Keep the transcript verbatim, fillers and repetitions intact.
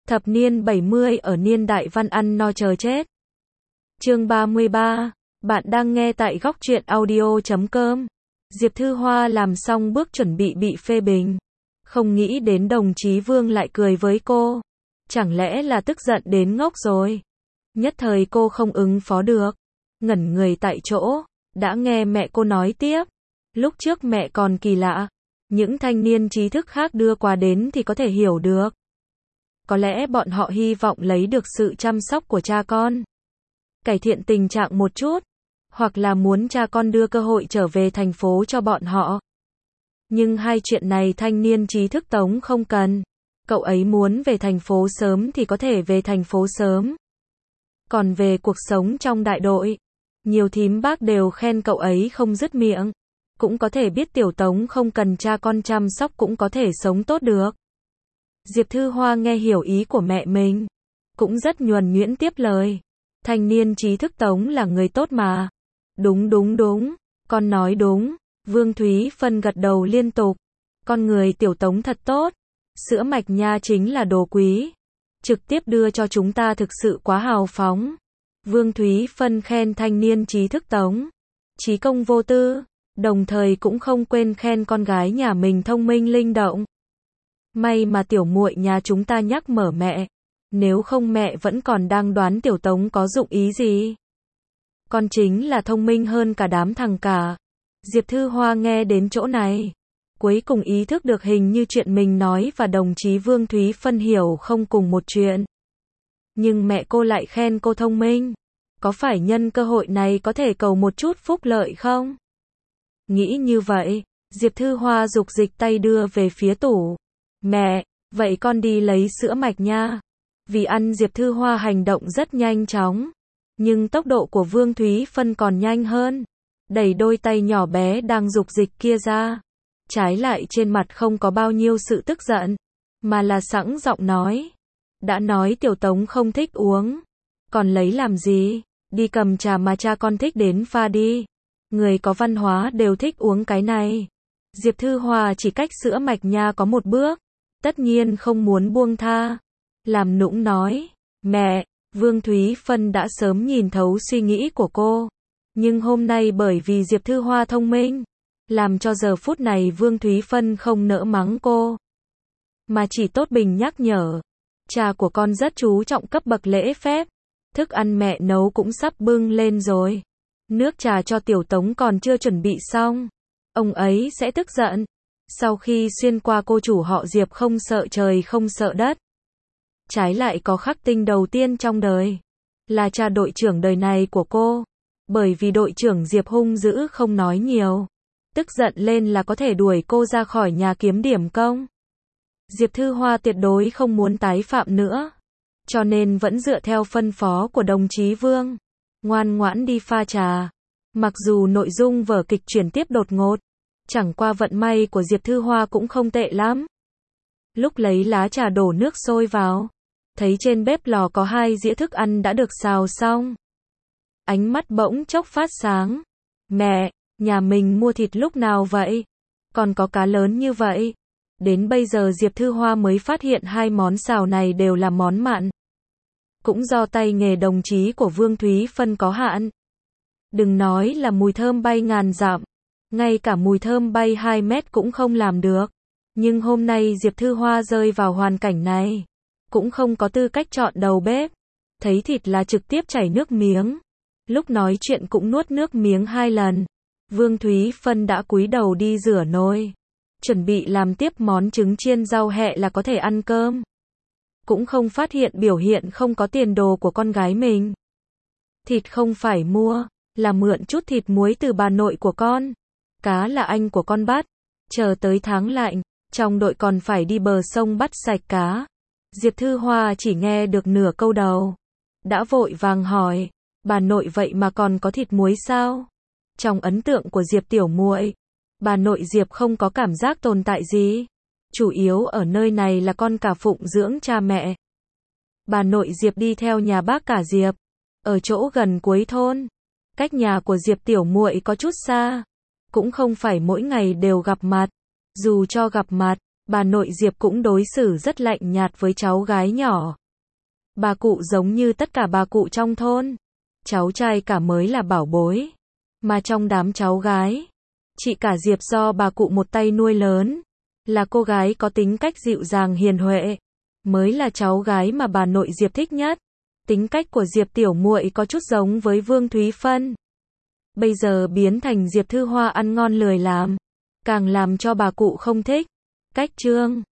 Thập niên bảy mươi ở niên đại văn ăn no chờ chết. Chương ba mươi ba. Bạn đang nghe tại góc truyện audio chấm com. Diệp Thư Hoa làm xong bước chuẩn bị bị phê bình. Không nghĩ đến đồng chí Vương lại cười với cô. Chẳng lẽ là tức giận đến ngốc rồi? Nhất thời cô không ứng phó được. Ngẩn người tại chỗ. Đã nghe mẹ cô nói tiếp. Lúc trước mẹ còn kỳ lạ. Những thanh niên trí thức khác đưa quà đến thì có thể hiểu được. Có lẽ bọn họ hy vọng lấy được sự chăm sóc của cha con. Cải thiện tình trạng một chút. Hoặc là muốn cha con đưa cơ hội trở về thành phố cho bọn họ. Nhưng hai chuyện này thanh niên trí thức Tống không cần. Cậu ấy muốn về thành phố sớm thì có thể về thành phố sớm. Còn về cuộc sống trong đại đội, nhiều thím bác đều khen cậu ấy không dứt miệng. Cũng có thể biết tiểu Tống không cần cha con chăm sóc cũng có thể sống tốt được. Diệp Thư Hoa nghe hiểu ý của mẹ mình. Cũng rất nhuần nhuyễn tiếp lời. Thanh niên trí thức Tống là người tốt mà. Đúng đúng đúng, con nói đúng. Vương Thúy Phân gật đầu liên tục. Con người tiểu Tống thật tốt. Sữa mạch nha chính là đồ quý. Trực tiếp đưa cho chúng ta thực sự quá hào phóng. Vương Thúy Phân khen thanh niên trí thức Tống. Trí công vô tư. Đồng thời cũng không quên khen con gái nhà mình thông minh linh động. May mà tiểu muội nhà chúng ta nhắc mở mẹ. Nếu không mẹ vẫn còn đang đoán tiểu Tống có dụng ý gì. Con chính là thông minh hơn cả đám thằng cả. Diệp Thư Hoa nghe đến chỗ này. Cuối cùng ý thức được hình như chuyện mình nói và đồng chí Vương Thúy Phân hiểu không cùng một chuyện. Nhưng mẹ cô lại khen cô thông minh. Có phải nhân cơ hội này có thể cầu một chút phúc lợi không? Nghĩ như vậy, Diệp Thư Hoa dục dịch tay đưa về phía tủ. Mẹ, vậy con đi lấy sữa mạch nha. Vì ăn Diệp Thư Hoa hành động rất nhanh chóng. Nhưng tốc độ của Vương Thúy Phân còn nhanh hơn. Đẩy đôi tay nhỏ bé đang dục dịch kia ra. Trái lại trên mặt không có bao nhiêu sự tức giận. Mà là sẵn giọng nói. Đã nói tiểu Tống không thích uống. Còn lấy làm gì? Đi cầm trà mà cha con thích đến pha đi. Người có văn hóa đều thích uống cái này. Diệp Thư Hoa chỉ cách sữa mạch nha có một bước. Tất nhiên không muốn buông tha. Làm nũng nói. Mẹ, Vương Thúy Phân đã sớm nhìn thấu suy nghĩ của cô. Nhưng hôm nay bởi vì Diệp Thư Hoa thông minh. Làm cho giờ phút này Vương Thúy Phân không nỡ mắng cô. Mà chỉ tốt bình nhắc nhở. Cha của con rất chú trọng cấp bậc lễ phép. Thức ăn mẹ nấu cũng sắp bưng lên rồi. Nước trà cho tiểu Tống còn chưa chuẩn bị xong. Ông ấy sẽ tức giận. Sau khi xuyên qua cô chủ họ Diệp không sợ trời không sợ đất. Trái lại có khắc tinh đầu tiên trong đời. Là cha đội trưởng đời này của cô. Bởi vì đội trưởng Diệp hung dữ không nói nhiều. Tức giận lên là có thể đuổi cô ra khỏi nhà kiếm điểm công. Diệp Thư Hoa tuyệt đối không muốn tái phạm nữa. Cho nên vẫn dựa theo phân phó của đồng chí Vương. Ngoan ngoãn đi pha trà. Mặc dù nội dung vở kịch chuyển tiếp đột ngột. Chẳng qua vận may của Diệp Thư Hoa cũng không tệ lắm. Lúc lấy lá trà đổ nước sôi vào. Thấy trên bếp lò có hai dĩa thức ăn đã được xào xong. Ánh mắt bỗng chốc phát sáng. Mẹ, nhà mình mua thịt lúc nào vậy? Còn có cá lớn như vậy. Đến bây giờ Diệp Thư Hoa mới phát hiện hai món xào này đều là món mặn. Cũng do tay nghề đồng chí của Vương Thúy Phân có hạn. Đừng nói là mùi thơm bay ngàn dặm. Ngay cả mùi thơm bay hai mét cũng không làm được. Nhưng hôm nay Diệp Thư Hoa rơi vào hoàn cảnh này. Cũng không có tư cách chọn đầu bếp. Thấy thịt là trực tiếp chảy nước miếng. Lúc nói chuyện cũng nuốt nước miếng hai lần. Vương Thúy Phân đã cúi đầu đi rửa nồi. Chuẩn bị làm tiếp món trứng chiên rau hẹ là có thể ăn cơm. Cũng không phát hiện biểu hiện không có tiền đồ của con gái mình. Thịt không phải mua, là mượn chút thịt muối từ bà nội của con. Cá là anh của con bắt. Chờ tới tháng lạnh, trong đội còn phải đi bờ sông bắt sạch cá. Diệp Thư Hoa chỉ nghe được nửa câu đầu. Đã vội vàng hỏi, bà nội vậy mà còn có thịt muối sao? Trong ấn tượng của Diệp tiểu muội, bà nội Diệp không có cảm giác tồn tại gì. Chủ yếu ở nơi này là con cả phụng dưỡng cha mẹ. Bà nội Diệp đi theo nhà bác cả Diệp. Ở chỗ gần cuối thôn. Cách nhà của Diệp tiểu muội có chút xa. Cũng không phải mỗi ngày đều gặp mặt. Dù cho gặp mặt, bà nội Diệp cũng đối xử rất lạnh nhạt với cháu gái nhỏ. Bà cụ giống như tất cả bà cụ trong thôn. Cháu trai cả mới là bảo bối. Mà trong đám cháu gái, chị cả Diệp do bà cụ một tay nuôi lớn, là cô gái có tính cách dịu dàng hiền huệ, mới là cháu gái mà bà nội Diệp thích nhất. Tính cách của Diệp tiểu muội có chút giống với Vương Thúy Phân. Bây giờ biến thành Diệp Thư Hoa ăn ngon lười làm, càng làm cho bà cụ không thích. Cách Trương